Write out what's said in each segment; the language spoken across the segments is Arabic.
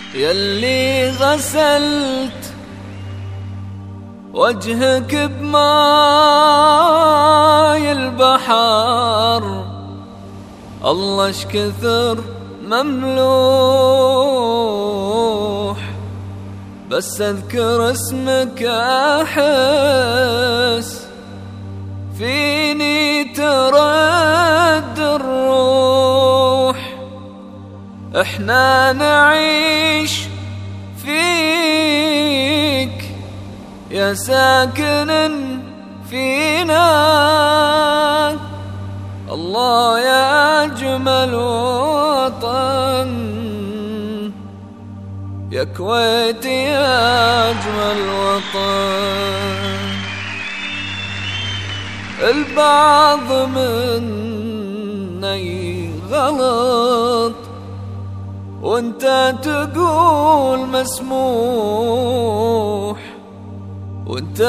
يلي غسلت وجهك بماي البحر، الله اش كثر مملوح، بس اذكر اسمك احس فيني ترد الروح. احنا نعيش فيك يا ساكن فينا، الله يا أجمل وطن، يا كويت يا أجمل وطن. البعض منا غلط وانت تقول مسموح، وانت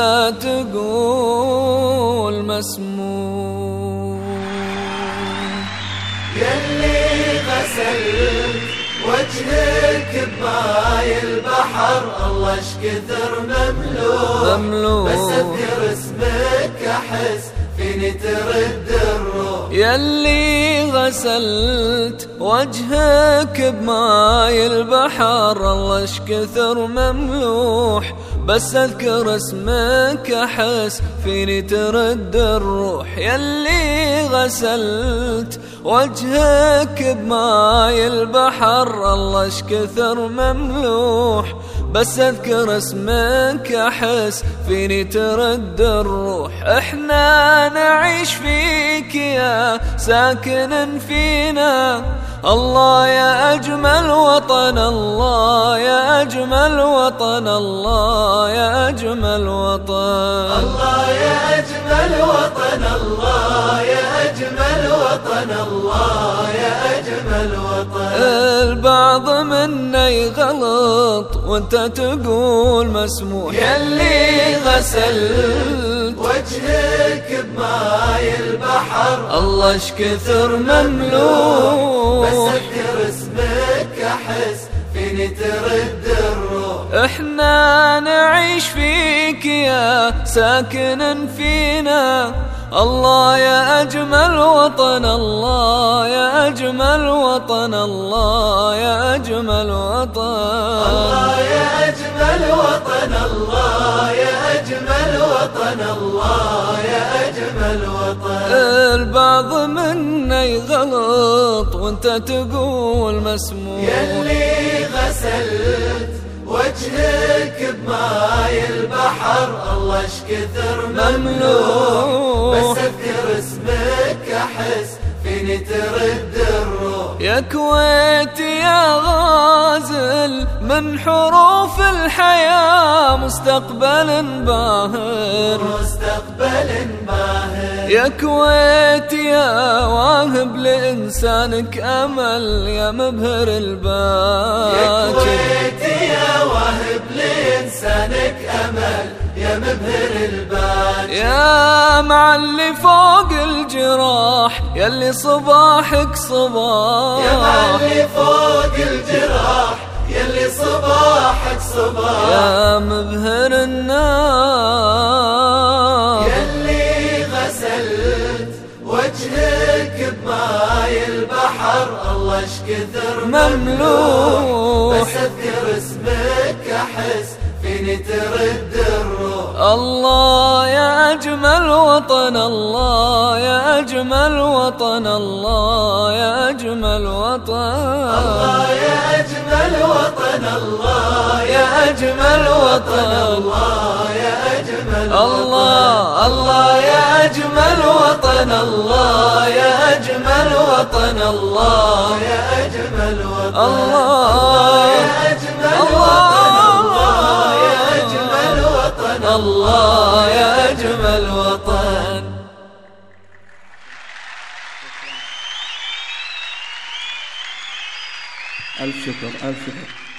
تقول مسموح. يلي غسلت وجهك بماي البحر، الله اش كثر مملوح، بس اذكر اسمك احس فيني ترد الروح. يلي غسلت وجهك بماي البحر، الله اش كثر مملوح، بس اذكر اسمك احس فيني ترد الروح. يلي غسلت وجهك بماي البحر، الله اش كثر مملوح، بس اذكر اسمك احس فيني ترد الروح. احنا نعيش فيك يا ساكن فينا، الله يا أجمل وطن، الله يا أجمل وطن، الله يا أجمل وطن، الله يا أجمل وطن، الله يا أجمل وطن، الله يا أجمل وطن. البعض منا يغلط وانت تقول مسموح. يلي غسلت وجهك بماي البحر، الله اش كثر مملوح، بس اذكر اسمك احس فيني ترد الروح. احنا نعيش فيك يا ساكن فينا، الله يا أجمل وطن، الله يا أجمل وطن، الله يا أجمل وطن، الله يا أجمل وطن، الله يا أجمل وطن، الله يا أجمل وطن. البعض منا يغلط وانت تقول مسموح. يلي غسلت وجهك بماي البحر، الله اش كثر مملوح، بس اذكر اسمك احس فيني ترد الروح. يا كويت يا غازل من حروف الحياة مستقبل باهر، مستقبل باهر. يا كويت يا واهب لإنسانك أمل، يا مبهر الباكر، يا كويت يا واهب لإنسانك أمل، يا مبهر الباكر، يا معلي فوق الجراح، يلي صباحك صباح، يا معلي فوق الجراح، يلي صباحك صباح، يا مبهر النار. يلي غسلت وجهك بماي البحر، الله اش كثر مملوح، بس اذكر اسمك احس فيني ترد الروح. الله يا أجمل وطن، الله يا أجمل وطن، الله يا أجمل وطن، الله يا أجمل وطن، الله يا أجمل وطن، الله يا أجمل الله الله يا أجمل وطن، الله يا أجمل وطن، الله يا أجمل وطن، الله يا أجمل وطن، الله يا أجمل وطن، الله يا أجمل وطن. ألف شكر، ألف شكر.